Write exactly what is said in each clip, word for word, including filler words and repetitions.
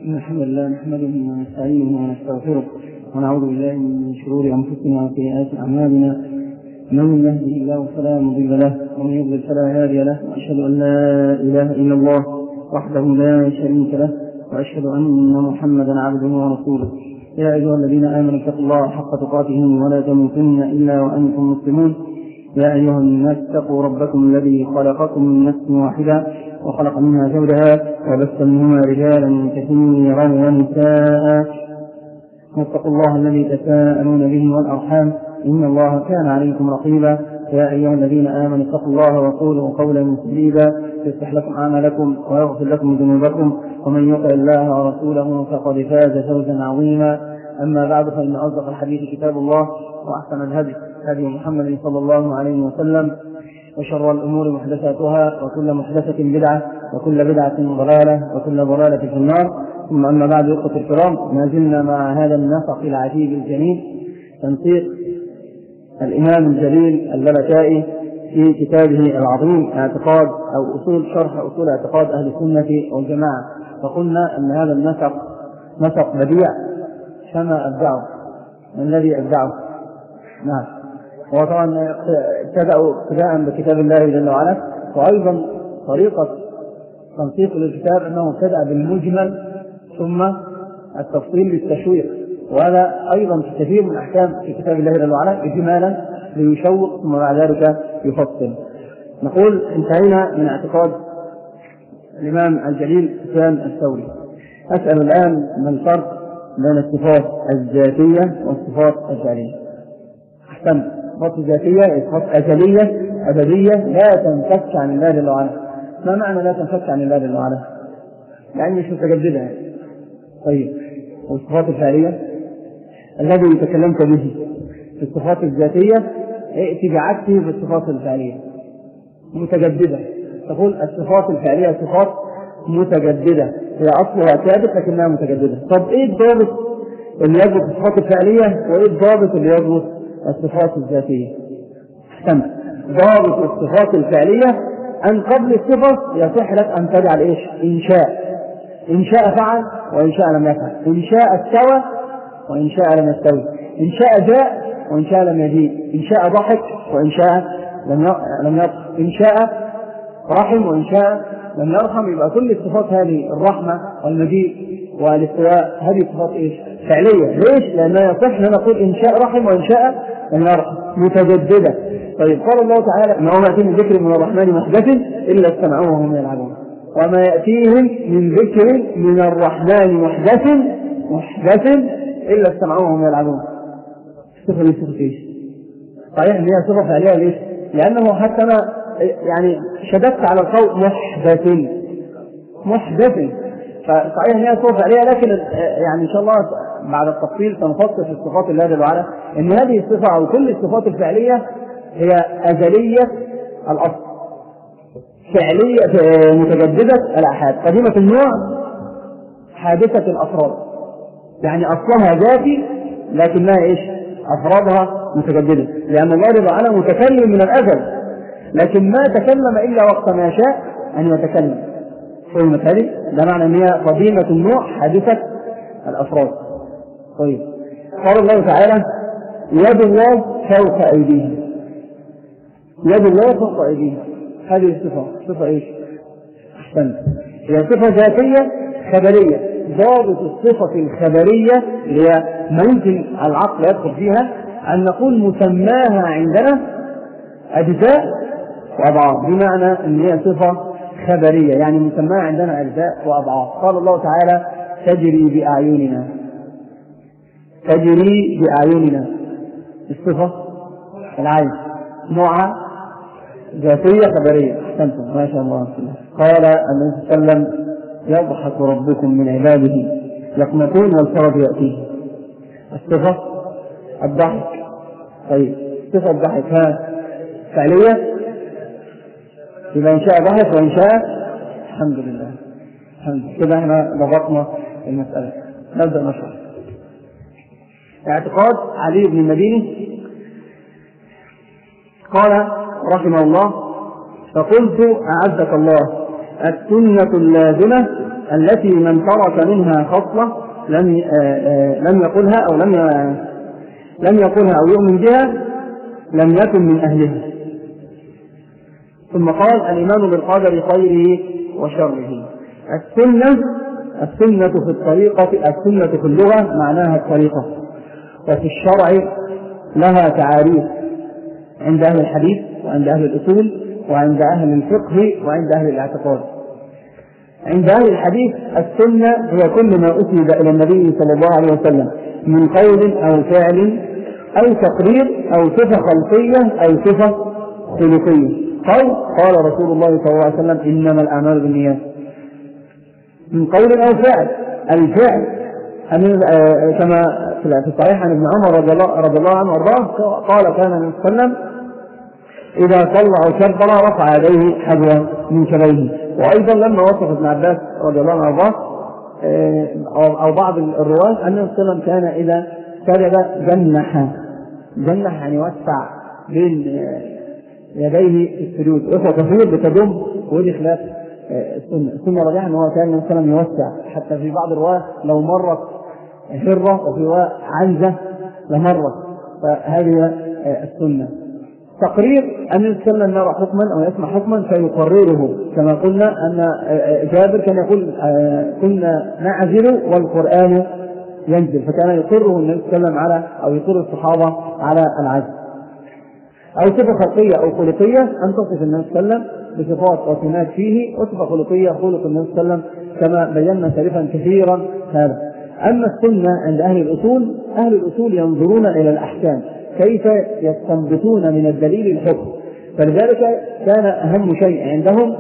الحمد لله نحمده ونستعينه ونستغفره ونعوذ بالله من شرور انفسنا وسيئات اعمالنا. من يهده الله فلا مضل له ومن يضلل فلا هادي له، واشهد ان لا اله الا الله وحده لا شريك له، واشهد ان محمدا عبده ورسوله. يا ايها الذين امنوا اتقوا الله حق تقاته ولا تموتن الا وانتم مسلمون. يا ايها الناس اتقوا ربكم الذي خلقكم من نفس واحده وخلق منها زوجها وبث منهما رجالا كثيرا ونساء، واتقوا الله الذي تساءلون به والارحام ان الله كان عليكم رقيبا. يا ايها الذين امنوا اتقوا الله وقولوا قولا سديدا يصلح لكم اعمالكم ويغفر لكم ذنوبكم، ومن يطع الله ورسوله فقد فاز فوزا عظيما. اما بعد، فان اصدق الحديث كتاب الله، واحسن الهدي هدي محمد صلى الله عليه وسلم، وشر الأمور محدثاتها، وكل محدثة بدعة، وكل بدعة ضلالة، وكل ضلالة في النار. ثم أما بعد، إخوة الكرام، ما زلنا مع هذا النسق العجيب الجميل، تنسيق الإمام الجليل اللالكائي في كتابه العظيم اعتقاد أو أصول شرح أصول اعتقاد أهل السنة والجماعة. فقلنا أن هذا النسق نسق بديع، كما أبدعه من الذي أبدعه؟ نعم، وطبعا ابتدأوا ابتداء بكتاب الله جل وعلا. وأيضا طريقة تنسيق للكتاب أنه ابتدأ بالمجمل ثم التفصيل للتشويق، وهذا أيضا في كثير من أحكام في كتاب الله جل وعلا إجمالا ليشوق ثم بعد ذلك يفصل. نقول انتهينا من اعتقاد الإمام الجليل سفيان الثوري. أسأل الآن ما الفرق بين الصفات الذاتية والصفات الفعلية؟ أحسن. الصفات الذاتية صفات أزلية أبدية لا تنفك عن الله جل وعلا. ما معنى لا تنفك عن الله جل وعلا؟ يعني مش متجددة. طيب، والصفات الفعلية الذي تكلمت به في الصفات الذاتية ائتي بعكسه في الصفات الفعلية متجددة. تقول الصفات الفعلية صفات متجددة، هي أصلها ثابت لكنها متجددة. طب إيه الضابط اللي يضبط الصفات الفعلية وإيه الضابط اللي يضبط الصفات الذاتية؟ احسن. ضابط الصفات الفعلية أن قبل الصفة يصح لك أن تجعل إيش؟ إنشاء. إن شاء فعل وإن شاء لم يفعل، إن شاء استوى وإن شاء لم يستوي، إن شاء جاء وإن شاء لم يجيء، إن شاء ضحك وإن شاء لم يضحك، إن شاء رحم وإن شاء لم يرحم. يبقى كل الصفات هذه، الرحمة والمجيء والاستواء، هذه صفات إيش؟ فعلية. ليش؟ لأنها يصح أن نقول إن شاء رحم وإن شاء لم يرحم، متجددة. طيب، قال الله تعالى إنه ما يأتيهم ذكر من الرحمن محدث إلا استمعوه وهم يلعبون، وما يأتيهم من ذكر من الرحمن محدث محدث إلا استمعوه وهم يلعبون. الصفة دي صفة إيش؟ صحيح إن هي صفة فعلية. ليش؟ لأنه حتى ما يعني شددت على القول محدث محدث، فصحيح هي صفة فعلية، لكن يعني إن شاء الله بعد التفصيل سنفصل في الصفات الله جل وعلا إن هذه الصفة أو كل الصفات الفعلية هي أزلية الأصل، فعلية متجددة الآحاد، قديمة النوع حادثة الأفراد. يعني أصلها ذاتي لكنها إيش؟ أفرادها متجددة، لأن الله جل وعلا متكلم من الأزل، لكن ما تكلم إلا وقت ما شاء أن يتكلم. فهمت هذه؟ ده معنى أن هي قديمة النوع حادثة الأفراد. طيب، قال الله تعالى يد الله فوق أيديهم. يد الله فوق أيديهم، هذه الصفة صفة إيش؟ أحسن. هي صفة ذاتية خبرية. ضابط الصفة الخبرية اللي هي ممكن العقل يدخل فيها أن نقول مسماها عندنا أجزاء وأضعاف، بمعنى أن هي صفة خبرية، يعني مسماها عندنا أجزاء وأضعاف. قال الله تعالى تجري بأعيننا، تجري بأعيننا. الصفة العين نوعها ذاتية خبرية. أحسنتم، ما شاء الله. قال النبي صلى الله عليه وسلم يضحك ربكم من عباده يقنطون والفرج يأتيه. الصفة الضحك. طيب، صفة الضحك ها فعلية، إذا إن شاء ضحك وإن شاء. الحمد لله، الحمد لله. كده احنا ضبطنا المسألة. نبدأ نشرح. اعتقاد علي بن المديني قال رحمه الله: فقلت أعزك الله السنة اللازمة التي من ترك منها خصلة لم لم يقولها أو لم لم يقولها أو يؤمن بها لم يكن من أهلها. ثم قال الإيمان بالقدر خيره وشره. السنة السنة في الطريقة السنة في اللغة معناها الطريقة، وفي الشرع لها تعاريف عند أهل الحديث وعند أهل الأصول وعند أهل الفقه وعند أهل الاعتقاد. عند أهل الحديث السنة هي كل ما أسند إلى النبي صلى الله عليه وسلم من قول أو فعل أو تقرير أو صفة خلقية أو صفة خلقية. قال قال رسول الله صلى الله عليه وسلم إنما الأعمال بالنيات، من قول أو فعل. الفعل كما في الصحيح عن ابن عمر رضي الله عنه وارضاه قال كان النبي صلى الله عليه وسلم إذا صلى أو كبر رفع يديه حذو من كبيه. وأيضا لما وصف ابن عباس رضي الله عنه وارضاه أو بعض الرواة أن النبي صلى الله عليه وسلم كان إذا سجد جنح جنح يعني وسع بين يديه في السجود، وهو كثير بتدم، ودي خلاف السنة. السنة رجعها أنه كان النبي صلى الله عليه وسلم يوسع، حتى في بعض الرواة لو مرت هرة وفي رواة عنزة لمرت، فهذه السنة. تقرير أن النبي صلى الله عليه وسلم يرى حكما أو يسمع حكما فيقرره، كما قلنا أن جابر كان يقول كنا نعزل والقرآن ينزل، فكان يقره النبي صلى الله عليه وسلم على أو يقر الصحابة على العزل. أو صفة خلقية أو خلقية أن تصف النبي صلى الله عليه وسلم بصفات وسمات فيه، وصفة خلقية خلق النبي صلى الله عليه وسلم كما بينا سالفا كثيرا هذا. أما السنة عند أهل الأصول، أهل الأصول ينظرون إلى الأحكام كيف يستنبطون من الدليل الحكم، فلذلك كان أهم شيء عندهم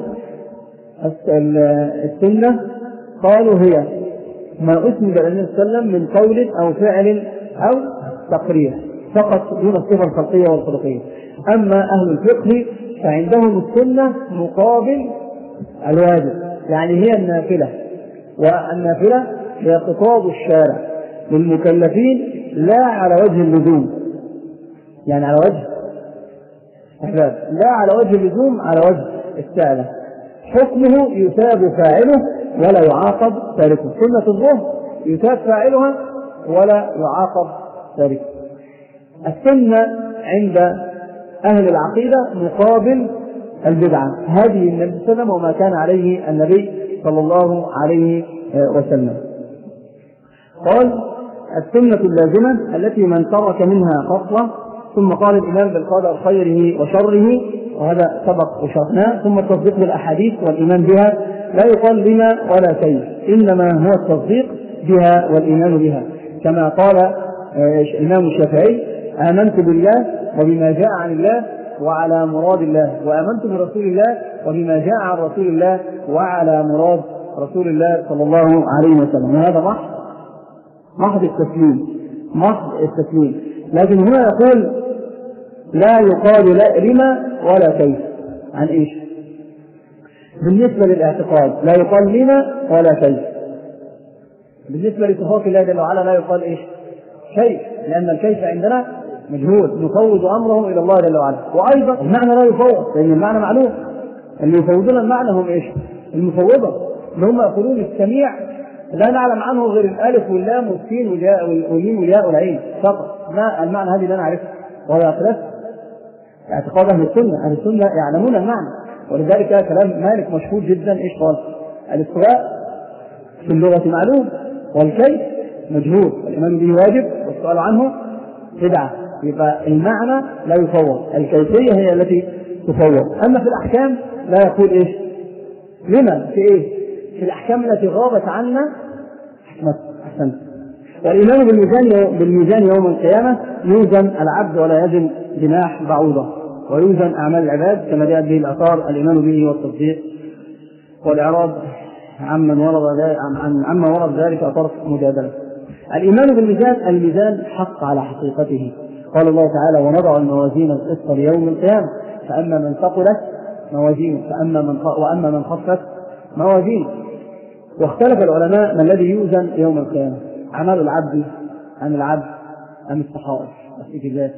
السنة قالوا هي ما أسند إلى النبي صلى الله عليه وسلم من قول أو فعل أو تقرير فقط دون الصفة الخلقية والخلقية. أما أهل الفقه فعندهم السنة مقابل الواجب، يعني هي النافلة، والنافلة هي خطاب الشارع للمكلفين لا على وجه اللزوم، يعني على وجه أحباب لا على وجه اللزوم، على وجه السعادة. حكمه يثاب فاعله ولا يعاقب تاركه. سنة الظهر يثاب فاعلها ولا يعاقب تاركه. السنة عند أهل العقيدة مقابل البدعة، هذه النبي صلى الله عليه وسلم وما كان عليه النبي صلى الله عليه وسلم. قال السنة اللازمة التي من ترك منها خصلة، ثم قال الإيمان بالقدر خيره وشره، وهذا سبق وشرحناه. ثم التصديق بالأحاديث والإيمان بها، لا يقال لما ولا كيف، إنما هو التصديق بها والإيمان بها، كما قال الإمام الشافعي آمنت بالله وبما جاء عن الله وعلى مراد الله، وآمنت برسول الله وبما جاء عن رسول الله وعلى مراد رسول الله صلى الله عليه وسلم. وهذا محض محض التسليم، محض التسليم. لكن هنا يقول لا يقال لا لما ولا كيف، عن ايش؟ بالنسبة للاعتقاد لا يقال لما ولا كيف. بالنسبة لصفات الله جل وعلا لا يقال ايش؟ كيف، لأن الكيف عندنا مجهول، نفوض أمره إلى الله جل وعلا. وأيضا المعنى لا يفوض، لأن المعنى معلوم. اللي يفوضون المعنى هم ايش؟ المفوضة، اللي هم يقولون السميع لا نعلم عنه غير الألف واللام والسين والياء والميم والياء والعين فقط. ما المعنى هذه لا نعرفه، وهذا خلاف اعتقاد أهل السنة. أهل السنة يعلمون المعنى، ولذلك كلام مالك مشهور جدا. ايش قال؟ الاستواء في اللغة معلوم والكيف مجهول، والإيمان به واجب والسؤال عنه بدعة. يبقى المعنى لا يفوض، الكيفية هي التي تفوض. أما في الأحكام لا يقول إيش؟ لما في إيه؟ في الأحكام التي غابت عنا أحسنت. والإيمان بالميزان بالميزان يوم القيامة يوزن العبد ولا يزن جناح بعوضة، ويوزن أعمال العباد كما جاءت به الآثار. الإيمان به والتصديق والإعراض عمن ورد عن عما ورد ذلك أطرف مجادلة. الإيمان بالميزان، الميزان حق على حقيقته. قال الله تعالى ونضع الموازين القسط ليوم القيامة فأما من ثقلت موازينه فأما من وأما من خفت موازينه. واختلف العلماء ما الذي يوزن يوم القيامة، أعمال العبد عن العبد أم الصحائف الإجابات.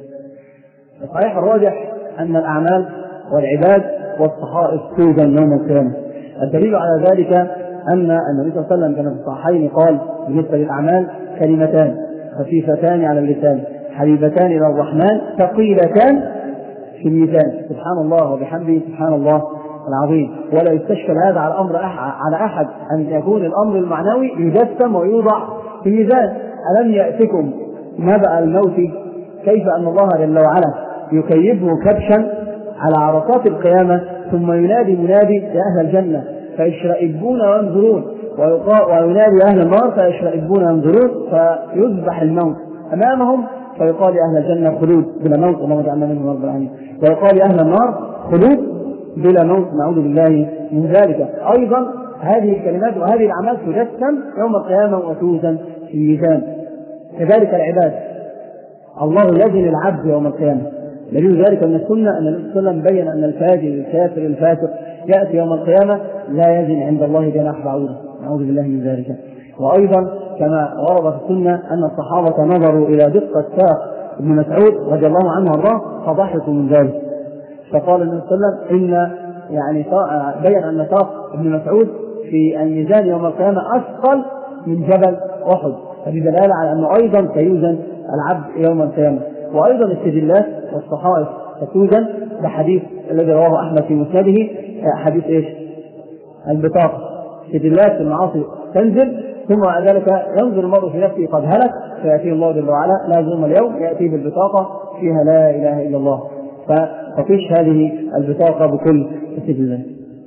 الصحيح الراجح أن الأعمال والعباد والصحائف توزن يوم القيامة، الدليل على ذلك أن النبي صلى الله عليه وسلم كما في الصحيحين قال بالنسبة للأعمال: كلمتان خفيفتان على اللسان حبيبتان إلى الرحمن ثقيلتان في الميزان. سبحان الله وبحمده سبحان الله العظيم. ولا يستشكل هذا على أمر على أحد أن يكون الأمر المعنوي يجسم ويوضع في الميزان. ألم يأتكم نبأ الموت كيف أن الله جل وعلا يكيفه كبشا على عرصات القيامة ثم ينادي منادي يا أهل الجنة فيشرئبون وينظرون، وينادي أهل النار فيشرئبون وينظرون، فيذبح الموت أمامهم فيقال يا أهل الجنة خلود بلا موت، اللهم اجعلنا منهم رب العالمين، ويقال يا أهل النار خلود بلا موت، نعوذ بالله من ذلك. أيضا هذه الكلمات وهذه الأعمال تجسم يوم القيامة وتوزن في الميزان. كذلك العباد، الله يزن العبد يوم القيامة. دليل ذلك من السنة أن النبي صلى الله عليه وسلم بين أن الفاجر الكافر الفاسق يأتي يوم القيامة لا يزن عند الله جناح بعوضة، نعوذ بالله من ذلك. وأيضا كما ورد في السنة أن الصحابة نظروا إلى دقة ساق ابن مسعود رضي الله عنه وارضاه فضحكوا من ذلك، فقال النبي صلى الله عليه وسلم إن يعني بين أن ساق ابن مسعود في الميزان يوم القيامة أثقل من جبل أحد، هذه دلالة على أنه أيضا سيوزن العبد يوم القيامة. وأيضا السجلات والصحائف ستوزن بحديث الذي رواه أحمد في مسنده، حديث إيش؟ البطاقة. سجلات المعاصي تنزل ثم بعد ذلك ينظر المرء في نفسه قد هلك فيأتيه الله جل وعلا لا ظلم اليوم، يأتي بالبطاقة فيها لا إله إلا الله، فتطيش هذه البطاقة بكل السجلات.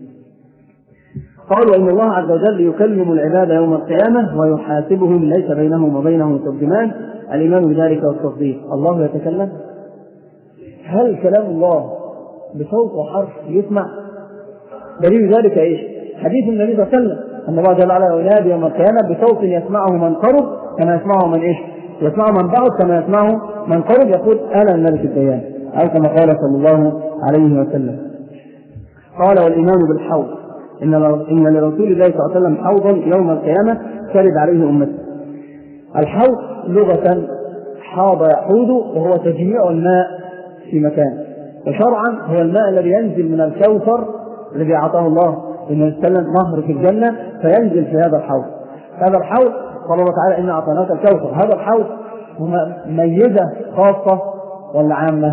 قالوا إن الله عز وجل يكلم العباد يوم القيامة ويحاسبهم ليس بينهم وبينه ترجمان، الإيمان بذلك والتصديق. الله يتكلم، هل كلام الله بصوت وحرف يسمع؟ دليل ذلك إيش؟ حديث النبي صلى الله عليه وسلم أن الله جل وعلا ينادي يوم القيامة بصوت يسمعه من قرب كما يسمعه من إيش؟ يسمعه من بعد كما يسمعه من قرب، يقول أنا الملك الديان، أو كما قال صلى الله عليه وسلم. قال والإيمان بالحوض، إن إن لرسول الله صلى الله عليه وسلم حوضا يوم القيامة ترد عليه أمته. الحوض لغة حاض يحوض وهو تجميع الماء في مكان، وشرعا هو الماء الذي ينزل من الكوثر الذي أعطاه الله إنه يستلم نهر في الجنة فينزل في هذا الحوض. هذا الحوض قال الله تعالى إن أعطيناك الكوثر. هذا الحوض ميزة خاصة ولا عامة؟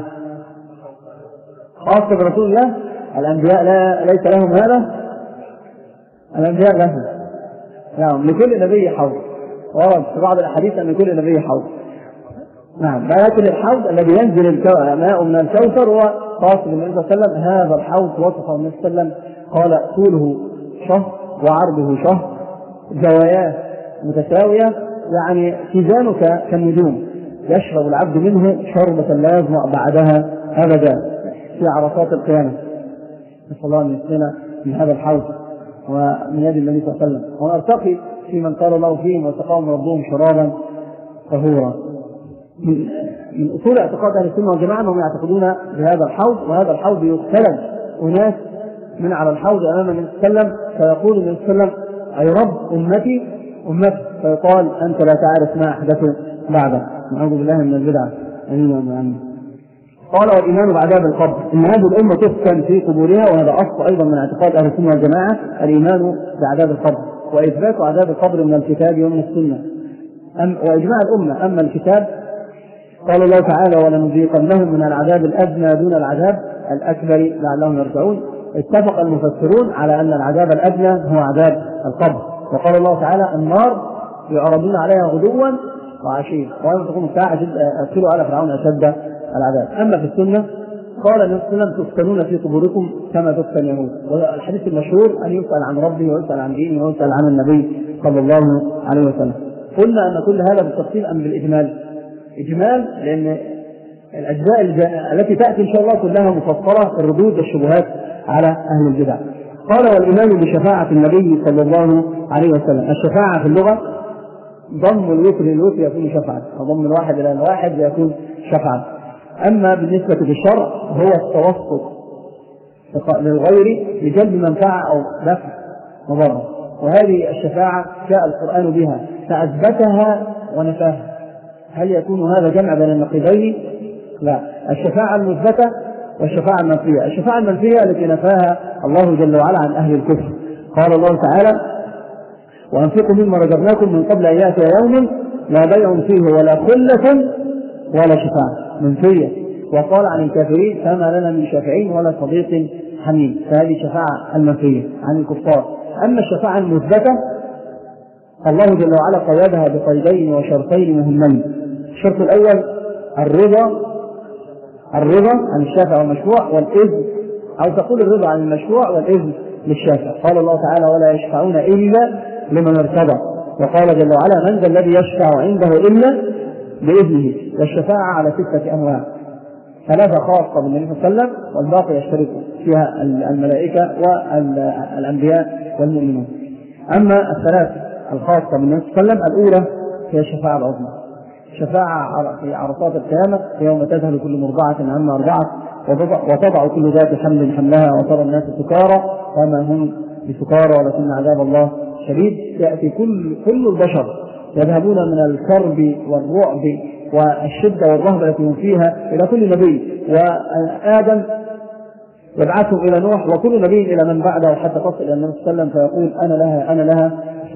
خاصة برسول الله. الأنبياء لا ليس لهم هذا، الأنبياء لهم، نعم لكل نبي حوض، ورد في بعض الأحاديث أن لكل نبي حوض، نعم، لكن الحوض الذي ينزل ماء من الكوثر هو خاص بالنبي صلى الله عليه وسلم. هذا الحوض وصفه النبي صلى الله عليه وسلم قال طوله شهر وعرضه شهر، زواياه متساوية، يعني كيزانك كالنجوم، يشرب العبد منه شربة لا يظمأ بعدها أبدا في عرصات القيامة. نسأل الله أن يسقينا من هذا الحوض ومن يد النبي صلى الله عليه وسلم، ونرتقي في من قال الله فيهم وسقاهم ربهم شرابا طهورا. من, من أصول اعتقاد أهل السنة والجماعة أنهم يعتقدون بهذا الحوض، وهذا الحوض يختلج أناس من على الحوض أمام النبي صلى الله عليه وسلم، فيقول النبي صلى الله عليه وسلم أي رب أمتي أمتي، فيقال أنت لا تعرف ما أحدثه بعدك، نعوذ بالله من البدعة. أمين وأمين. قال والإيمان بعذاب القبر، إن هذه الأمة تفتن في قبورها، وهذا أصل أيضا من اعتقاد أهل السنة والجماعة الإيمان بعذاب القبر، وإثبات عذاب القبر من الكتاب ومن السنة أم وإجماع الأمة. أما الكتاب قال الله تعالى ولنذيقنهم من العذاب الأدنى دون العذاب الأكبر لعلهم يرجعون. اتفق المفسرون على أن العذاب الأدنى هو عذاب القبر، وقال الله تعالى النار يعرضون عليها غدوا وعشيا ويوم تقوم الساعة أدخلوا على فرعون أشد العذاب. أما في السنة قال النبي صلى الله عليه وسلم تفتنون في قبوركم كما تفتن يهود، والحديث المشهور أن يسأل عن ربه ويسأل عن دينه ويسأل عن النبي صلى الله عليه وسلم. قلنا أن كل هذا بالتفصيل أم بالإجمال؟ إجمال، لأن الأجزاء التي تأتي إن شاء الله كلها مفصلة في الردود والشبهات على أهل البدع. قال والإيمان بشفاعة النبي صلى الله عليه وسلم. الشفاعة في اللغة ضم الوتر للوتر يكون شفاعة، وضم الواحد إلى الواحد يكون شفاعة. أما بالنسبة للشرع هو التوسط للغير لجلب منفعة أو دفع مضرة، وهذه الشفاعة جاء القرآن بها فأثبتها ونفاها. هل يكون هذا جمع بين النقيضين؟ لا، الشفاعة المثبتة والشفاعة المنفية. الشفاعة المنفية التي نفاها الله جل وعلا عن أهل الكفر، قال الله تعالى: وأنفقوا مما رزقناكم من قبل أن يأتي يوم لا بيع فيه ولا خلة ولا شفاعة منفية. وقال عن الكافرين: فما لنا من شافعين ولا صديق حميم. فهذه شفاعة المنفية عن الكفار. أما الشفاعة المثبتة الله جل وعلا قيدها بقيدين وشرطين مهمين. الشرط الأول الرضا الرضا عن الشافع والمشروع والإذن، أو تقول الرضا عن المشروع والإذن للشافع. قال الله تعالى: ولا يشفعون إلا لمن ارتضى. وقال جل وعلا: من ذا الذي يشفع عنده إلا بإذنه. والشفاعة على ستة أنواع: ثلاثة خاصة بالنبي صلى الله عليه وسلم، والباقي يشترك فيها الملائكة والأنبياء والمؤمنون. أما الثلاث الخاصة بالنبي صلى الله عليه وسلم: الأولى هي الشفاعة العظمى، شفاعة في عرصات القيامة يوم تذهل كل مرضعة عما أرضعت وتضع كل ذات حمل حملها وترى الناس سكارى وما هم بسكارى ولكن عذاب الله شديد. يأتي كل كل البشر يذهبون من الكرب والرعب والشدة والرهبة التي هم فيها إلى كل نبي، وآدم يبعثهم إلى نوح وكل نبي إلى من بعده حتى تصل إلى النبي صلى الله عليه وسلم فيقول: أنا لها أنا لها،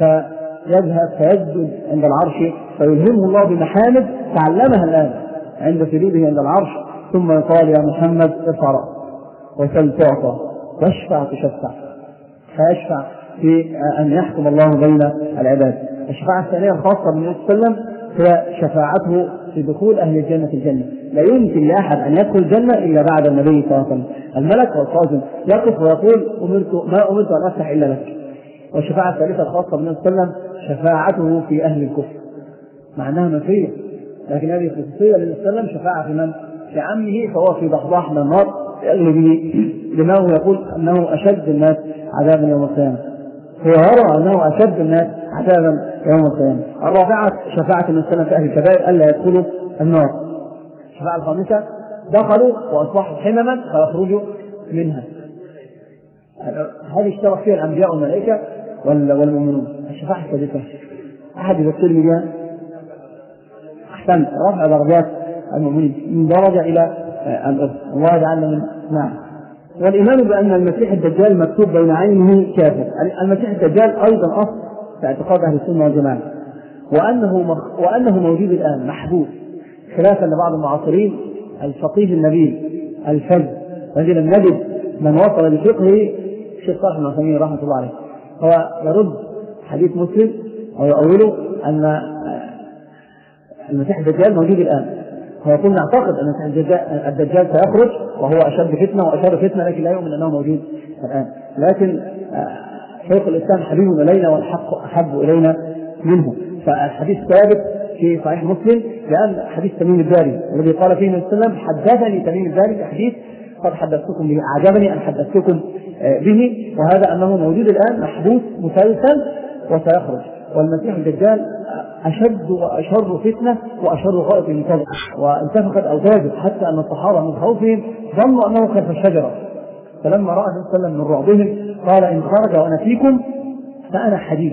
فيذهب فيسجد عند العرش فيلهمه الله بمحامد تعلمها الآن عند سجوده عند العرش، ثم يقال: يا محمد ارفع رأسك وسل تعطى واشفع تشفع، فيشفع في أن يحكم الله بين العباد. الشفاعة الثانية الخاصة بالنبي صلى الله عليه وسلم هي شفاعته في دخول أهل الجنة الجنة. لا يمكن لأحد أن يدخل الجنة إلا بعد النبي صلى الله عليه وسلم. الملك والخازن يقف ويقول: أمرت ما أمرت أن أفتح إلا لك. والشفاعة الثالثة الخاصة بالنبي صلى الله عليه وسلم شفاعته في أهل الكفر، معناها منفية، لكن هذه خصوصية للنبي صلى الله عليه وسلم. شفاعة في من؟ في عمه، فهو في ضحضاح من النار يغلي به دماغه، يقول أنه أشد الناس عذابا يوم القيامة، هو يرى أنه أشد الناس عذابا يوم القيامة. الرابعة شفاعة النبي صلى الله عليه وسلم في أهل الكبائر ألا يدخلوا النار. الشفاعة الخامسة دخلوا وأصبحوا حمما فيخرجوا منها. هذه اشترك فيها الأنبياء والملائكة والمؤمنون. الشفاعة السادسة أحد يذكرني بها؟ أحسن، رفع درجات المؤمنين من درجة إلى الأرض. الله يجعلنا من نعم. والإيمان بأن المسيح الدجال مكتوب بين عينه كافر. المسيح الدجال أيضا أصل في اعتقاد أهل السنة والجماعة، وأنه مخ... وأنه موجود الآن محبوس، خلافا لبعض المعاصرين الفقيه النبيل الفذ الذي لم نجد من وصل لفقهه الشيخ صالح بن عثيمين رحمة الله عليه. هو يرد حديث مسلم ويؤوله أن المسيح الدجال موجود الآن. هو يقول: نعتقد أن الدجال سيخرج وهو أشد فتنة وأشر فتنة، لكن لا يؤمن أنه موجود الآن. لكن شيخ الإسلام حبيب إلينا والحق أحب إلينا منه. فالحديث ثابت في صحيح مسلم، لأن حديث تميم الداري الذي قال فيه النبي صلى الله عليه وسلم: حدثني تميم الداري بحديث قد حدثتكم به، أعجبني أن حدثتكم به، وهذا أنه موجود الآن محبوس مسلسل وسيخرج. والمسيح الدجال أشد وأشر فتنة وأشر غائط منتظر، وانتفخت أوتاده حتى أن الصحابة من خوفهم ظنوا أنه خلف الشجرة. فلما رأى النبي صلى الله عليه وسلم من رعبهم قال: إن خرج وأنا فيكم فأنا حديد،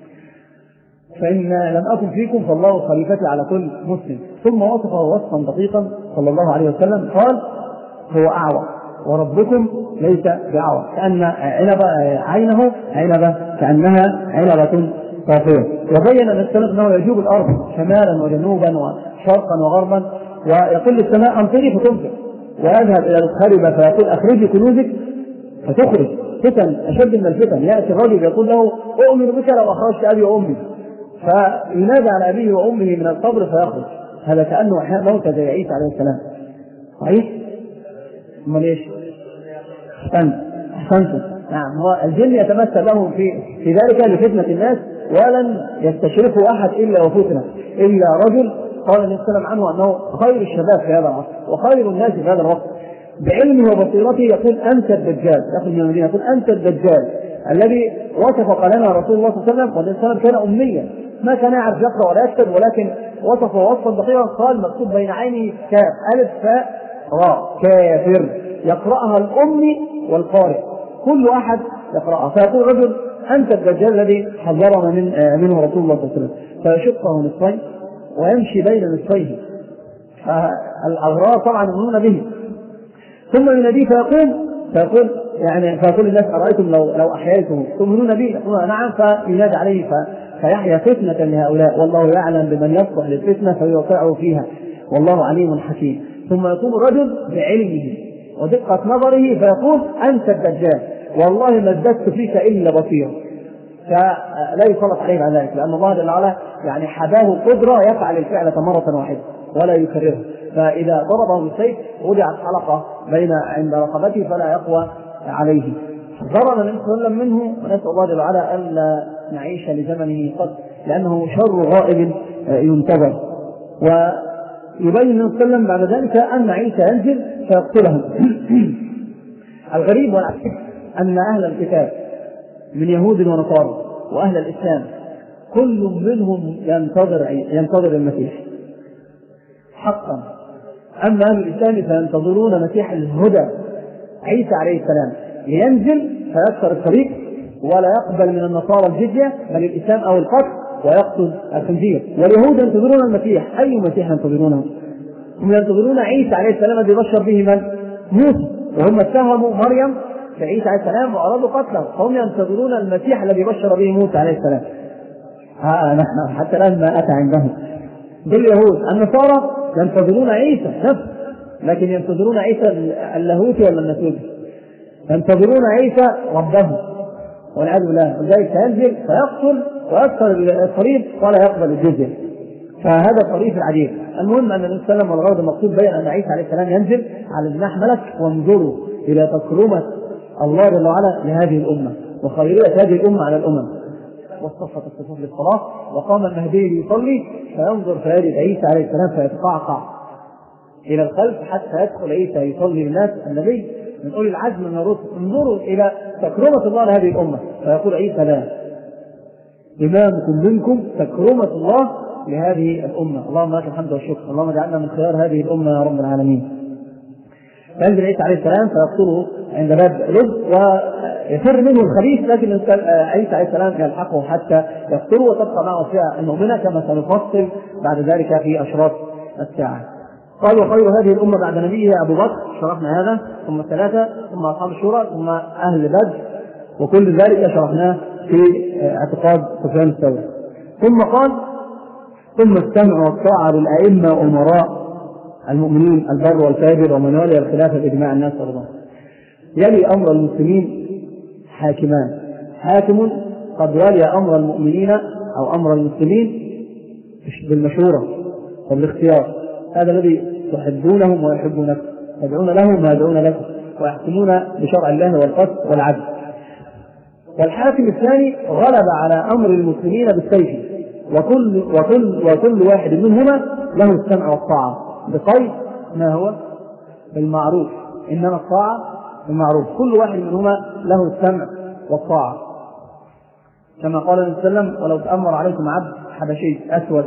فإن لم أكن فيكم فالله خليفتي على كل مسلم. ثم وصفه وصفا دقيقا صلى الله عليه وسلم، قال: هو أعور وربكم ليس بأعور، كأن عنب عينه عنبة كأنها عنبة صافية. وبين أن السماء أنه يجوب الأرض شمالا وجنوبا وشرقا وغربا، ويقول للسماء: أمطري فتمطر، ويذهب إلى الخربة فيقول: أخرجي كنوزك فتخرج. فتن أشد من الفتن، يأتي الرجل يقول له: أؤمن بك لو أخرجت أبي وأمي، فينادى على أبيه وأمه من القبر فيخرج. هذا كأنه أحياء موتى زي عيسى عليه السلام. صحيح؟ أمال إيش؟ أحسنت أحسنتم. نعم، هو الجن يتمثل لهم في في ذلك لفتنة الناس، ولن يستشرفوا أحد إلا وفتنة إلا رجل قال النبي صلى الله عليه وسلم عنه أنه خير الشباب في هذا العصر وخير الناس في هذا الوقت، بعلمه وبصيرته يقول: أنت الدجال. يقول من المدينة يقول: أنت الدجال الذي وصف لنا رسول الله صلى الله عليه وسلم. والنبي صلى الله عليه وسلم كان أميا ما كان يعرف يقرأ ولا يكتب، ولكن وصف وصفا دقيقا قال: مكتوب بين عينه كاف ألف فاء راء كافر، يقرأها الأمي والقارئ، كل أحد يقرأها. فيقول رجل: أنت الدجال الذي حذرنا من منه رسول الله صلى الله عليه وسلم. فيشقه نصفين ويمشي بين نصفيه، فالأغرار طبعا يؤمنون به. ثم يناديه فيقول فيقول يعني فكل الناس أرأيتم لو لو أحييتم تؤمنون به؟ يقولون نعم، فينادى عليه فيحيا فتنة لهؤلاء، والله يعلم بمن يصلح للفتنة فيوقعه فيها والله عليم حكيم. ثم يقوم الرجل بعلمه ودقة نظره فيقول أنت الدجال، والله ما ازددت فيك إلا بصيرا، فلا يسلط عليه بعد ذلك، لأن الله جل وعلا يعني حباه القدرة يفعل الفعلة مرة واحدة ولا يكرره. فإذا ضربه بالسيف وضعت حلقة بين عند رقبته فلا يقوى عليه. ضرنا النبي صلى الله عليه وسلم منه، ونسأل الله جل وعلا ألا نعيش لزمنه قط، لأنه شر غائب ينتظر. ويبين النبي صلى الله عليه وسلم بعد ذلك أن عيسى ينزل فيقتلهم. الغريب والعجيب أن أهل الكتاب من يهود ونصارى وأهل الإسلام كل منهم ينتظر ينتظر المسيح حقا، أما أهل الإسلام فينتظرون مسيح الهدى عيسى عليه السلام لينزل فيكسر الطريق ولا يقبل من النصارى الجزية بل الإسلام أو القتل ويقتل الخنزير. واليهود ينتظرون المسيح. أي مسيح ينتظرونه؟ هم ينتظرون عيسى عليه السلام الذي بشر به من؟ موسى، وهم اتهموا مريم عيسى عليه السلام وأرادوا قتله، فهم ينتظرون المسيح الذي بشر به موسى عليه السلام. ها نحن حتى الآن ما أتى عندهم. باليهود النصارى ينتظرون عيسى نفسه، لكن ينتظرون عيسى اللاهوتي ولا الناسوتي؟ ينتظرون عيسى ربه والعياذ بالله، ولذلك سينزل فيقتل ويكسر الصليب ولا يقبل الجزية. فهذا الطريق العجيب. المهم أن النبي صلى الله عليه وسلم والغرض المقصود بين أن عيسى عليه السلام ينزل على جناح ملك، وانظروا إلى تكرمة الله جل وعلا لهذه الأمة وخيرية هذه الأمة على الأمم. واصطفت الصفوف للصلاة وقام المهدي ليصلي فينظر فيجد عيسى عليه السلام فيتقعقع إلى الخلف حتى يدخل عيسى يصلي للناس. النبي من أولي العزم من الرسل. انظروا إلى تكرمة الله لهذه الأمة، فيقول عيسى لا إمامكم منكم تكرمة الله لهذه الأمة. اللهم لك الحمد والشكر، اللهم اجعلنا من خيار هذه الأمة يا رب العالمين. ينزل عيسى عليه السلام فيقتله عند باب لد ويفر منه الخبيث، لكن عيسى عليه السلام يلحقه حتى يقتله وتبقى معه فئة المؤمنة كما سنفصل بعد ذلك في أشراط الساعة. قال وخير هذه الأمة بعد نبيه أبو بكر، شرحنا هذا، ثم الثلاثة، ثم أصحاب الشورى، ثم أهل بدر، وكل ذلك شرحناه في اعتقاد سفيان الثوري. ثم قال ثم السمع والطاعة للأئمة وأمراء المؤمنين البر والفاجر ومن ولي الخلافة بإجماع الناس والله. يلي أمر المسلمين حاكمان، حاكم قد ولي أمر المؤمنين أو أمر المسلمين بالمشورة وبالاختيار، هذا الذي تحبونهم ويحبونكم، يدعون لهم ويدعون لكم ويحكمون بشرع الله والقسط والعدل. والحاكم الثاني غلب على أمر المسلمين بالسيف، وكل, وكل, وكل واحد منهما له السمع والطاعة بقيد ما هو بالمعروف، إنما الطاعة بالمعروف، كل واحد منهما له السمع والطاعة، كما قال النبي صلى الله عليه وسلم ولو تأمر عليكم عبد حبشي أسود،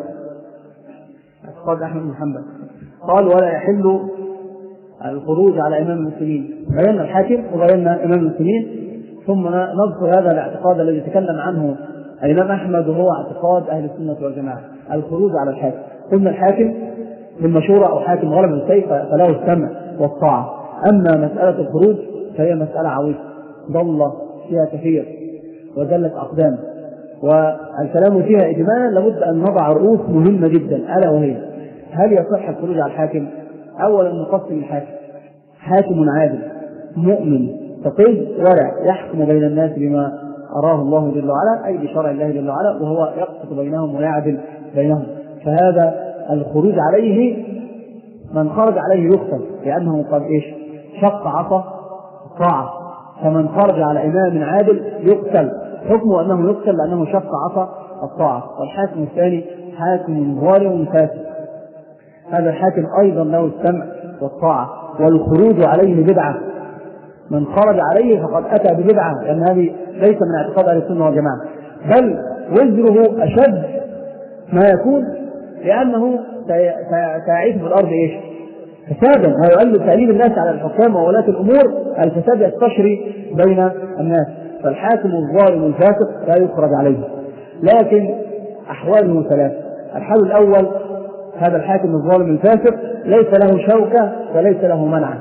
قال أحمد بن حنبل، قال ولا يحل الخروج على إمام المسلمين. بينا الحاكم وبينا إمام المسلمين، ثم نذكر هذا الاعتقاد الذي تكلم عنه الإمام أحمد وهو اعتقاد أهل السنة والجماعة، الخروج على الحاكم. قلنا الحاكم بالمشورة أو حاكم غلب السيف فله السمع والطاعة. أما مسألة الخروج فهي مسألة عويصة ضل فيها كثير وزلت أقدام، والكلام فيها إجمالا لابد أن نضع رؤوس مهمة جدا، ألا وهي هل يصح الخروج على الحاكم؟ أولا نقسم الحاكم: حاكم عادل مؤمن تقي ورع يحكم بين الناس بما أراه الله جل وعلا، أي بشرع الله جل وعلا، وهو يقسط بينهم ويعدل بينهم، فهذا الخروج عليه من خرج عليه يقتل، لأنه قد إيش شق عصا الطاعة، فمن خرج على إمام عادل يقتل، حكمه أنه يقتل لأنه شق عصا الطاعة. والحاكم الثاني حاكم ظالم فاسد، هذا الحاكم أيضا له السمع والطاعة، والخروج عليه بدعة، من خرج عليه فقد أتى ببدعة، لأن هذه ليس من اعتقاد أهل السنة والجماعة، بل وزره أشد ما يكون، لأنه سيعيش في الأرض إيش فسادا، ويؤلف تأليف الناس على الحكام وولاة الأمور، الفساد يستشري بين الناس. فالحاكم الظالم الفاسق لا يخرج عليه، لكن أحواله ثلاثة: الحال الأول هذا الحاكم الظالم الفاسق ليس له شوكة وليس له منع،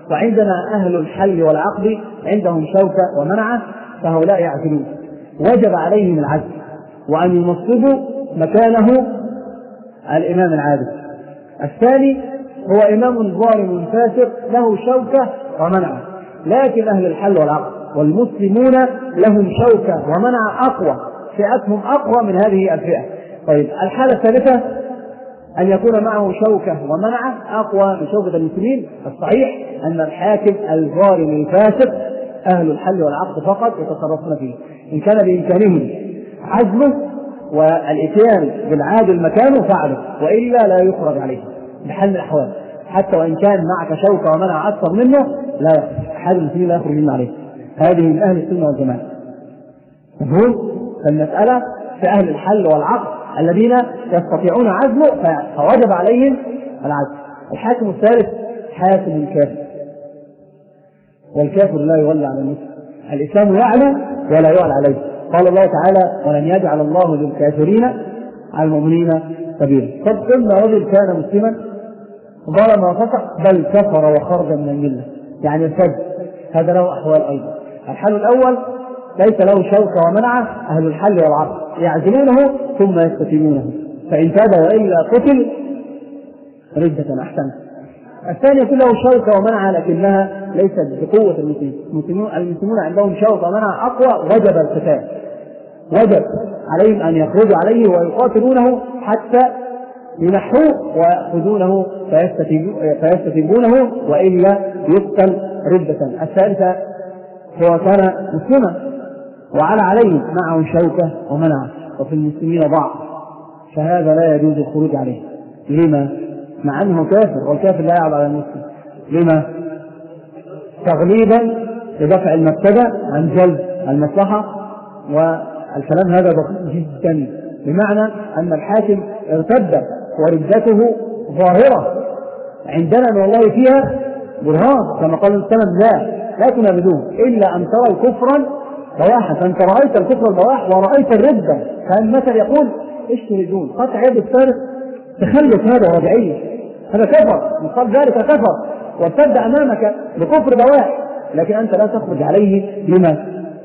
وعندنا أهل الحل والعقد عندهم شوكة ومنعة، فهؤلاء يعزلون، وجب عليهم العزل وأن ينصبوا مكانه الإمام العادل. الثاني هو إمام ظالم فاسق له شوكة ومنعة، لكن أهل الحل والعقد والمسلمون لهم شوكة ومنعة أقوى، فئتهم أقوى من هذه الفئة. طيب الحالة الثالثة أن يكون معه شوكة ومنعة أقوى من شوكة المسلمين. الصحيح أن الحاكم الظالم الفاسق أهل الحل والعقد فقط يتصرفون فيه، إن كان بإمكانهم عزله والإتيان بالعادل مكانه فعله، وإلا لا يخرج عليه بحل الأحوال، حتى وإن كان معك شوكة ومنع أكثر منه لا أحد المسلمين لا يخرج منه عليه. هذه من أهل السنة والجماعة. مفهوم؟ فالمسألة في أهل الحل والعقد الذين يستطيعون عزله فوجب عليهم العزل. الحاكم الثالث حاكم الكافر، والكافر لا يولى على المسلم، الإسلام يعلى ولا يعلى عليه. قال الله تعالى: ولن يجعل الله للكافرين على المؤمنين سبيلا. قد قلنا رجل كان مسلما ظلم وفسق بل كفر وخرج من المله، يعني ارتد، هذا له أحوال أيضا. الحال الأول ليس له شوكة ومنعة، أهل الحل والعقد يعزلونه ثم يستتيبونه، فإن تاب وإلا قتل ردة أحسن. الثاني يكون له شوكة ومنعة لكنها ليست بقوة المسلمين. المسلمون, المسلمون عندهم شوكة ومنعة أقوى، وجب القتال، وجب عليهم أن يخرجوا عليه ويقاتلونه حتى ينحوه ويأخذونه فيستتيبونه، وإلا يقتل ردة. الثالثة هو كان مسلما وعلى عليه معه شوكة ومنعة وفي المسلمين ضعف، فهذا لا يجوز الخروج عليه. لما؟ مع أنه كافر، والكافر لا يعب على المسلم. لما؟ تغليبا لدفع المفسدة عن جلب المصلحة. والكلام هذا دقيق جدا، بمعنى أن الحاكم ارتد وردته ظاهرة عندنا من الله فيها برهان، كما قال السلام: لا لا تنابذوه إلا أن تروا كفرا بواحا، فأنت رأيت الكفر البواح ورأيت الردة. كان مثل يقول: ايش تريدون؟ قطع يد الثالث تخلف، هذا رجعية، هذا كفر، من قبل ذلك كفر وارتد أمامك بكفر بواح، لكن أنت لا تخرج عليه. لما؟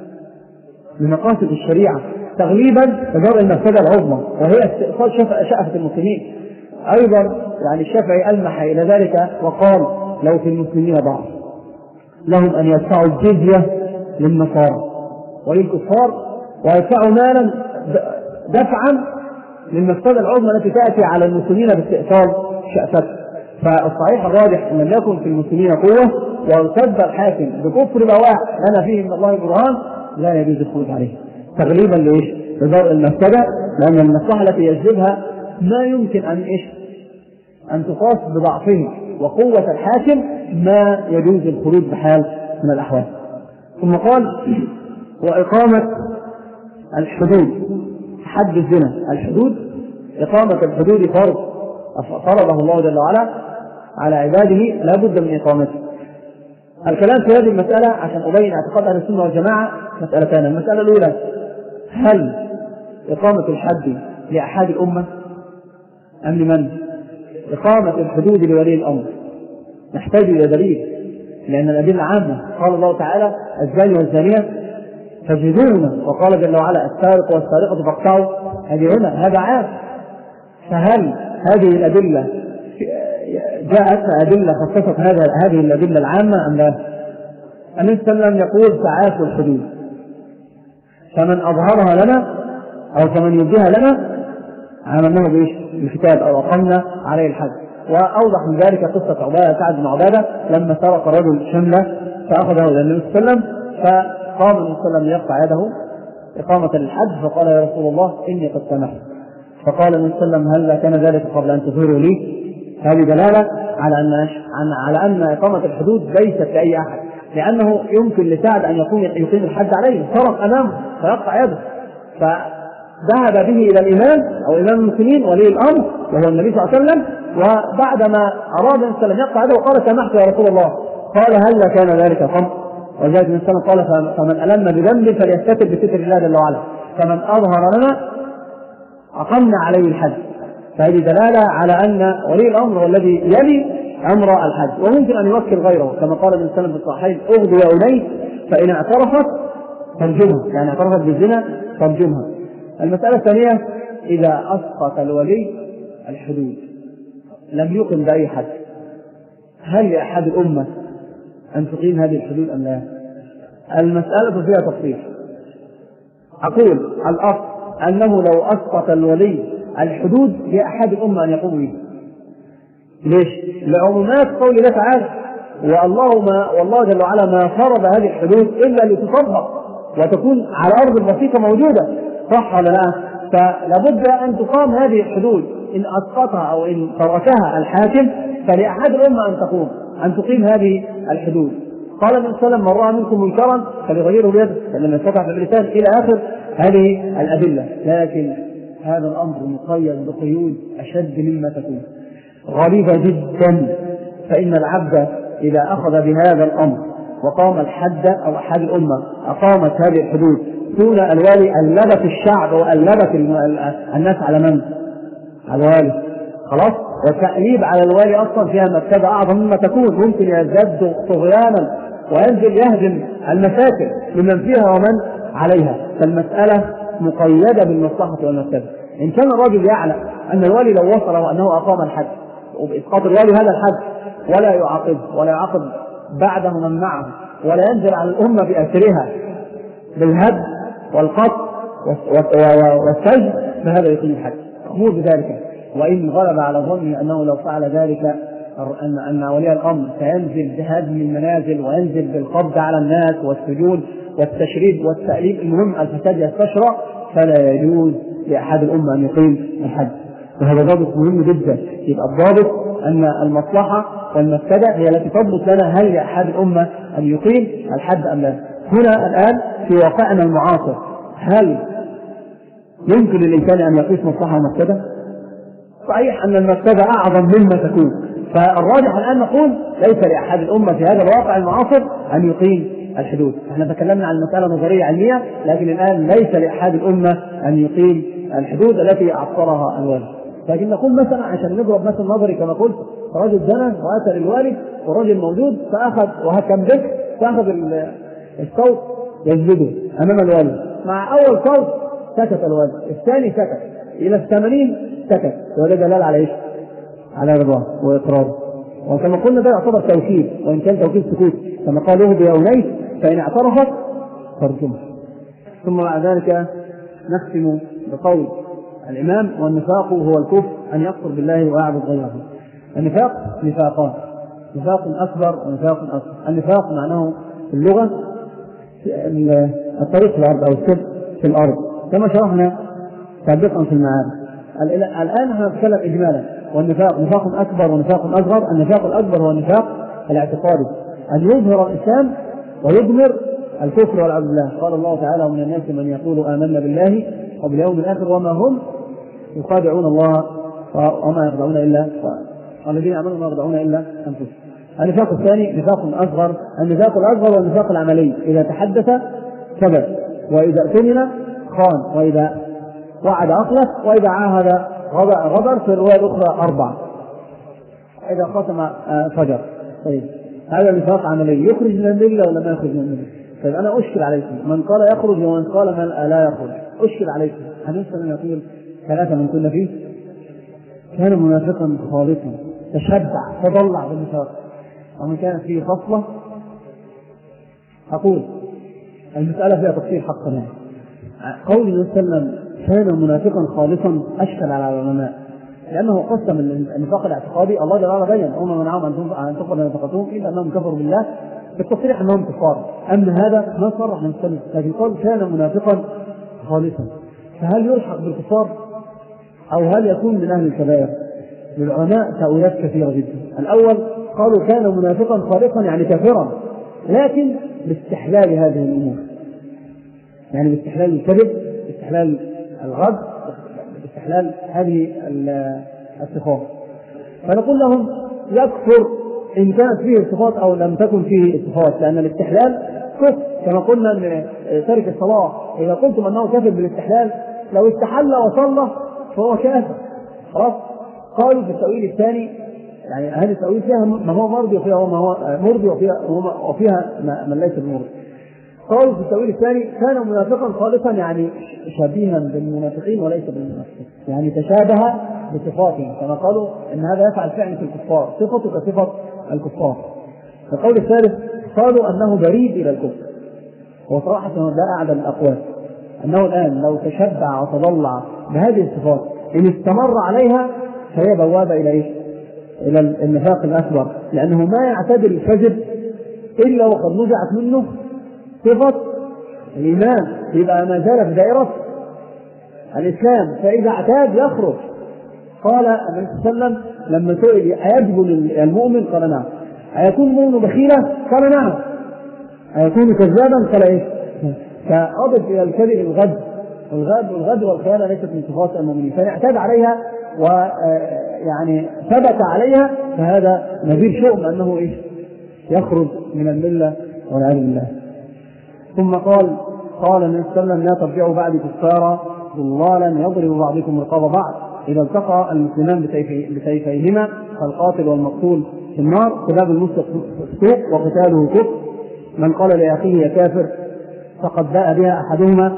لمقاصد الشريعة، تغليبا لدرء المفسدة العظمى وهي استئصال شأفة المسلمين. أيضا يعني الشافعي ألمح إلى ذلك وقال: لو في المسلمين ضعف لهم أن يدفعوا الجزية للنصارى وللكفار ويدفعوا مالا دفعا للمفسدة العظمى التي تأتي على المسلمين باستئصال شأفته. فالصحيح الراجح أن لم يكن في المسلمين قوة وارتد الحاكم بكفر بواح لنا فيه من الله برهان، لا يجوز الخروج عليه تغليبا لإيش؟ لدرء المفسدة، لأن المصلحة التي يجلبها ما يمكن أن إيش؟ أن تقاس بضعفه، وقوة الحاكم ما يجوز الخروج بحال من الأحوال. ثم قال: وإقامة الحدود، حد الزنا، الحدود، إقامة الحدود فرض فرضه الله جل وعلا على عباده لا بد من إقامته. الكلام في هذه المسألة عشان أبين اعتقاد أهل السنة والجماعة مسألتان. المسألة الأولى: هل إقامة الحد لأحد الأمة أم لمن؟ إقامة الحدود لولي الأمر نحتاج إلى دليل، لأن الأدلة عامة. قال الله تعالى: الزاني والزانية فجلدوهما، وقال جل وعلا: السارق والسارقة فاقطعوا أيديهما، هذا عام. فهل هذه الأدلة جاءتنا أدلة خصصت هذه الأدلة العامة أم لا؟ النبي صلى الله عليه وسلم يقول: تعافوا الحدود، فمن أظهرها لنا أو فمن يبديها لنا عملناه بإيش؟ بالكتاب أو أقمنا عليه الحد. وأوضح من ذلك قصة عبادة سعد بن عبادة لما سرق رجل شملة فأخذه إلى النبي صلى الله عليه وسلم، فقام النبي صلى الله عليه وسلم يقطع يده إقامة للحد، فقال: يا رسول الله إني قد سمحت. فقال النبي صلى الله عليه وسلم: هل كان ذلك قبل أن تظهروا لي؟ هذه دلالة على أن على أن إقامة الحدود ليست لأي أحد، لأنه يمكن لسعد أن يكون يقيم الحد عليه، سرق أمامه فيقطع يده، فذهب به إلى الإمام أو إمام المسلمين ولي الأمر وهو النبي صلى الله عليه وسلم، وبعدما أراد النبي صلى الله عليه وسلم يقطع يده وقال: سمحت يا رسول الله. قال: هل كان ذلك قبل؟ وجاءت النبي صلى الله عليه وسلم قال: فمن ألم بذنب فليستتر بستر الله جل وعلا، فمن أظهر لنا أقمنا عليه الحد. فهذه دلالة على أن ولي الأمر هو الذي يلي أمر الحد، وممكن أن يوكل غيره كما قال ابن سلم في الصحيحين: اغدو يا أنيس فإن اعترفت ترجمها، يعني اعترفت بالزنا ترجمها. المسألة الثانية: إذا أسقط الولي الحدود لم يقم بأي حد، هل لأحد الأمة أن تقيم هذه الحدود أم لا؟ المسألة فيها تفصيل. أقول الأصل أنه لو أسقط الولي الحدود لأحد الأمة أن يقوم به. ليش؟ لعمومات قول الله تعالى: والله ما والله جل وعلا ما فرض هذه الحدود إلا لتطبق وتكون على أرض البسيطة موجودة، صح ولا لا؟ فلابد أن تقام هذه الحدود، إن أسقطها أو إن تركها الحاكم فلأحد الأمة أن تقوم أن تقيم هذه الحدود. قال النبي صلى الله عليه وسلم: من رأى منكم منكرا فليغيره بيده، فلم يستطع باللسان، إلى آخر هذه الأدلة. لكن هذا الأمر مقيد بقيود أشد مما تكون، غليظة جدا. فإن العبد إذا أخذ بهذا الأمر وقام الحد أو أحد الأمة أقامت هذه الحدود دون الوالي، ألبت الشعب وألبت الناس على من؟ على الوالي، خلاص. والتأليب على الوالي أصلا فيها مفسدة أعظم مما تكون، ممكن يزداد طغيانا وينزل يهدم المساكن لمن فيها ومن عليها. فالمسألة مقيدة بالمصلحة والمفسدة. إن كان الرجل يعلم أن الوالي لو وصل وأنه أقام الحد وبإسقاط الوالي هذا الحد ولا يعاقب ولا يعاقب بعده من معه ولا ينزل على الأمة بأسرها بالهد والقطع والسجن، فهذا يقيم الحد مأمور بذلك. وإن غلب على ظنه أنه لو فعل ذلك أن أن ولي الأمر سينزل بهدم المنازل وينزل بالقبض على الناس والسجون والتشريد والتأليف، المهم الفساد يستشرع، فلا يجوز لأحد الأمة أن يقيم الحد. وهذا ضابط مهم جدا. يبقى الضابط أن المصلحة والمفسدة هي التي تضبط لنا هل لأحد الأمة أن يقيم الحد أم لا. هنا الآن في واقعنا المعاصر هل يمكن للإنسان أن يقيس مصلحة ومفسدة؟ صحيح أن المفسدة أعظم مما تكون، فالراجح الآن نقول ليس لأحد الأمة في هذا الواقع المعاصر أن يقيم الحدود. احنا تكلمنا عن مسألة نظرية علمية، لكن الآن ليس لأحد الأمة أن يقيم الحدود التي أعصرها الوالد. لكن نقول مثلا عشان نضرب مثل نظري كما قلت: رجل زنى وأتى للوالد والرجل موجود فأخذ وهكم بك فأخذ الصوت يجلده أمام الوالد. مع أول صوت سكت الوالد، الثاني سكت، إلى الثمانين سكت، وده دلال على إيش؟ على رضاه وإقراره. وكما قلنا ده يعتبر توكيد، وإن كان توكيد سكوت، كما قال اهدي يا أنيس فإن اعترفت ترجمها. ثم بعد ذلك نختم بقول الإمام: والنفاق هو الكفر أن يكفر بالله ويعبد غيره. النفاق نفاقان: نفاق أكبر ونفاق أصغر. النفاق معناه في اللغة الطريق في الأرض أو السر في الأرض، كما شرحنا سابقا في المعارف. الآن هنتكلم إجمالا. والنفاق نفاق أكبر ونفاق أصغر. النفاق الأكبر هو النفاق الاعتقادي، أن يظهر الإسلام ويضمر الكفر والعياذ بالله. قال الله تعالى: ومن الناس من يقول آمنا بالله وباليوم الآخر وما هم يخادعون الله وما يخدعون إلا والذين آمنوا ما يخدعون إلا أنفسهم. النفاق الثاني نفاق أصغر. النفاق الأصغر هو النفاق العملي: إذا تحدث كذب، وإذا اؤتمن خان، وإذا وعد أخلف، وإذا عاهد غدر. في الرواية الأخرى أربع، إذا ختم فجر. طيب هذا نفاق عملي يخرج من الملة ولا ما يخرج من الملة؟ طيب أنا أشكل عليكم من قال يخرج ومن قال من لا يخرج. أشكل عليكم هنسأل أن يقول ثلاثة من كنا فيه كان منافقا خالصا تشبع تضلع بالنفاق، ومن كانت فيه خصلة. أقول المسألة فيها تفصيل حقا. يعني قول النبي صلى الله عليه وسلم كان منافقا خالصا أشكل على العلماء، لأنه قسم النفاق الاعتقادي. الله جل وعلا بين: وما منعهم أن تقبل نفقتهم إلا أنهم كفروا بالله، بالتصريح أنهم كفار. أما هذا ما صرح من السنة، لكن قال كان منافقا خالصا. فهل يلحق بالكفار أو هل يكون من أهل الكبائر؟ للعلماء تأويلات كثيرة جدا. الأول قالوا كان منافقا خالصا يعني كافرا، لكن باستحلال هذه الأمور، يعني باستحلال الكذب، باستحلال الغد، باستحلال هذه الصفات. فنقول لهم يكفر إن كانت فيه الصفات أو لم تكن فيه الصفات، لأن الاستحلال كفر. كما قلنا أن ترك الصلاة إذا قلتم أنه كافر بالاستحلال، لو استحل وصلى فهو كافر. خلاص. قالوا في التأويل الثاني يعني هذه التأويل فيها ما هو مرضي وفيها وما هو مرضي وفيها وفيها ما ليس بمرضي. قالوا في التأويل الثاني كان منافقا خالصا، يعني شبيها بالمنافقين وليس بالمنافقين، يعني تشابه بصفاتهم، كما قالوا ان هذا يفعل فعل في الكفار صفته كصفة الكفار. القول الثالث قالوا انه بريد الى الكفر، وصراحة لا اعلم الاقوال انه الان لو تشبع وتضلع بهذه الصفات ان استمر عليها فهي بوابة الى ايش؟ الى النفاق الاكبر، لانه ما يعتبر الفجر الا وقد نزعت منه صفة الإيمان، يبقى ما زال في دائرة الإسلام، فإذا اعتاد يخرج. قال النبي صلى الله عليه وسلم لما سئل أيجبل المؤمن قال نعم، أيكون المؤمن بخيلا قال نعم، أيكون كذابا قال إيه؟ فأضف إلى الكذب الغد، والغد والغد والخيانة ليست من صفات المؤمنين، فإن اعتاد عليها ويعني ثبت عليها فهذا نذير شؤم أنه إيه؟ يخرج من الملة والعياذ بالله. ثم قال قال النبي صلى الله عليه وسلم لا ترجعوا بعد كفارا ضلالا يضرب بعضكم رقاب بعض، إذا التقى المسلمان بسيفيهما فالقاتل والمقتول في النار، سباب المسلم فسوق وقتاله كفر، من قال لأخيه يا كافر فقد باء بها أحدهما.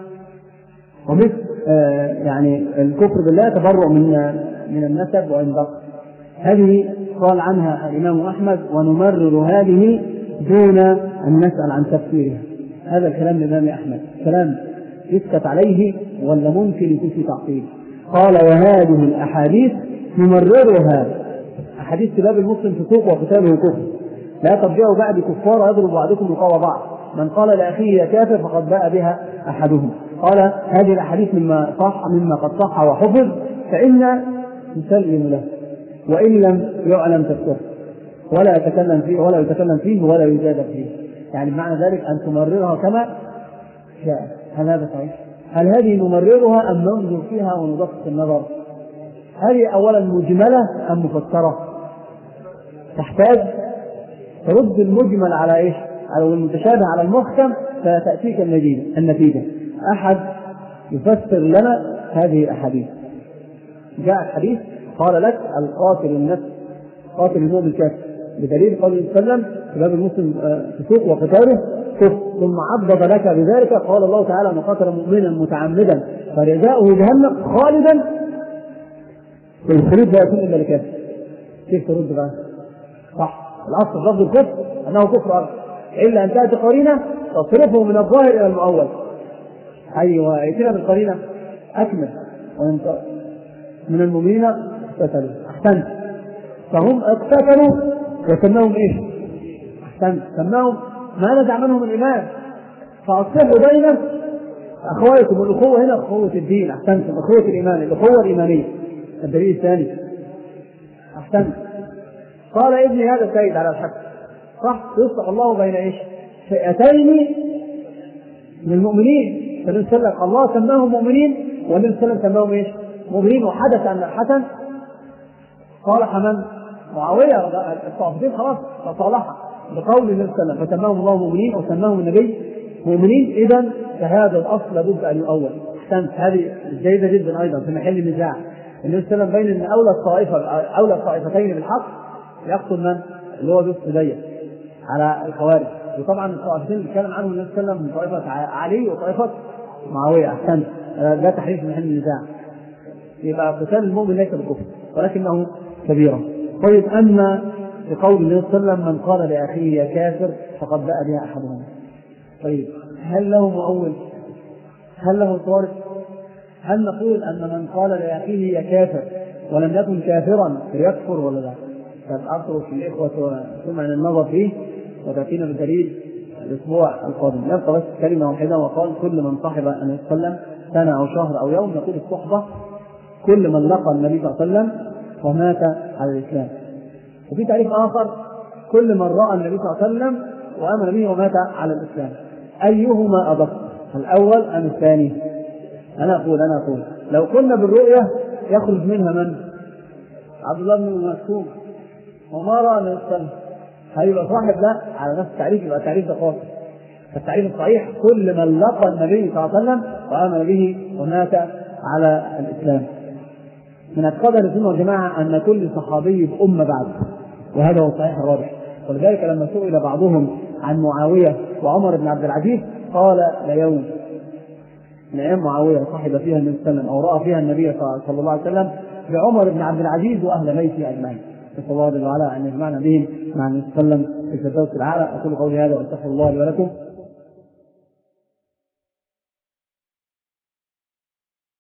ومثل آه يعني الكفر بالله تبرؤ من من النسب وإن بقى. هذه قال عنها الإمام أحمد ونمرر هذه دون أن نسأل عن تفسيرها. هذا الكلام الإمام أحمد كلام يسكت عليه ولا ممكن يكون في تعطيل. قال وهذه الأحاديث نمررها، أحاديث سباب المسلم فسوق وقتاله كفر، لا ترجعوا بعد كفار يضرب بعضكم رقاب بعض، من قال لأخيه يا كافر فقد باء بها أحدهم. قال هذه الأحاديث مما صح مما قد صح وحفظ فإن نسلم له وإن لم يعلم تفسيره ولا يتكلم فيه ولا يتكلم فيه ولا يجادل فيه، يعني معنى ذلك أن تمررها كما جاء. هل هذا صحيح؟ هل هذه نمررها أم ننظر فيها وندقق النظر؟ هذه أولا مجملة أم مفسرة؟ تحتاج ترد المجمل على إيش؟ على المتشابه على المحكم فتأتيك النتيجة. أحد يفسر لنا هذه الأحاديث. جاء الحديث قال لك القاتل النفس قاتل المؤمن الكافر بدليل قول النبي صلى الله عليه وسلم باب المسلم فسوق وقتاله كفر، ثم عضد لك بذلك قال الله تعالى من قاتل مؤمنا متعمدا فجزاؤه جهنم خالدا الخلود لا يكون الا لكافر. كيف ترد بقى؟ صح، الاصل لفظ الكفر انه كفر أرض. الا ان تاتي قرينه تصرفه من الظاهر الى المؤول. ايوه ائتنا بالقرينه اكمل. من المؤمنين اقتتلوا، احسنت، فهم اقتتلوا وسماهم ايش؟ احسنت، سماهم ما نزع منهم الايمان فاصلحوا بين اخواتكم، والاخوه هنا اخوه الدين، احسنتم، اخوه الايمان، الاخوه الايمانيه. الدليل الثاني احسنت، قال ابني هذا سيد على الحق، صح، يصلح الله بين ايش؟ فئتين من المؤمنين. فالنبي صلى الله عليه وسلم الله سماهم مؤمنين والنبي صلى الله عليه وسلم سماهم ايش؟ مؤمنين. وحدث ان الحسن صالح من؟ معاويه، الصحابتين خلاص تصالحا بقول النبي صلى الله عليه وسلم فسماهم الله مؤمنين او سماهم النبي مؤمنين. اذا فهذا الاصل لابد ان يؤول. احسنت، هذه جيده جدا ايضا في محل النزاع. النبي صلى الله عليه وسلم بين ان اولى الطائفه اولى الطائفتين بالحق يقتل من؟ اللي هو ذو السديه على الخوارج. وطبعا الطائفتين اللي اتكلم عنهم النبي صلى الله عليه وسلم من طائفه علي وطائفه معاويه. احسنت، لا تحريف في محل النزاع. يبقى قتال المؤمن ليس بالكفر ولكنه كبيرة. طيب أما في قول النبي صلى الله عليه وسلم من قال لأخيه يا كافر فقد باء بها أحدهم، طيب هل له مؤول؟ هل له صارف؟ هل نقول أن من قال لأخيه يا كافر ولم يكن كافرا فيكفر ولا لا؟ فالأصل في الإخوة ثم عن النظر فيه وتأتينا بالدليل الأسبوع القادم. يبقى بس كلمة واحدة وقال كل من صاحب النبي صلى الله عليه وسلم سنة أو شهر أو يوم نقول الصحبة كل من لقى النبي صلى الله عليه وسلم ومات على الإسلام. وفي تعريف آخر كل من رأى النبي صلى الله عليه وسلم وآمن به ومات على الإسلام. أيهما أدق، الأول أم الثاني؟ أنا أقول أنا أقول لو كنا بالرؤية يخرج منها من؟ عبد الله بن مسعود وما رأى النبي صلى الله عليه وسلم، هيبقى صاحب ده على نفس التعريف، يبقى التعريف ده خاص. التعريف الصحيح كل من لقى النبي صلى الله عليه وسلم وآمن به ومات على الإسلام. من اعتقاد اهل السنه والجماعه ان كل صحابي امه بعد، وهذا هو الصحيح الراجح. ولذلك لما سئل بعضهم عن معاويه وعمر بن عبد العزيز قال ليوم من ايام معاويه صاحب فيها النبي صلى الله عليه وسلم او راى فيها النبي صلى الله عليه وسلم بعمر بن عبد العزيز واهل بيته اجمعين، نسال الله جل وعلا ان يجمعنا بهم مع النبي صلى الله عليه وسلم في الفردوس الاعلى. اقول قولي هذا واستغفر الله لي ولكم.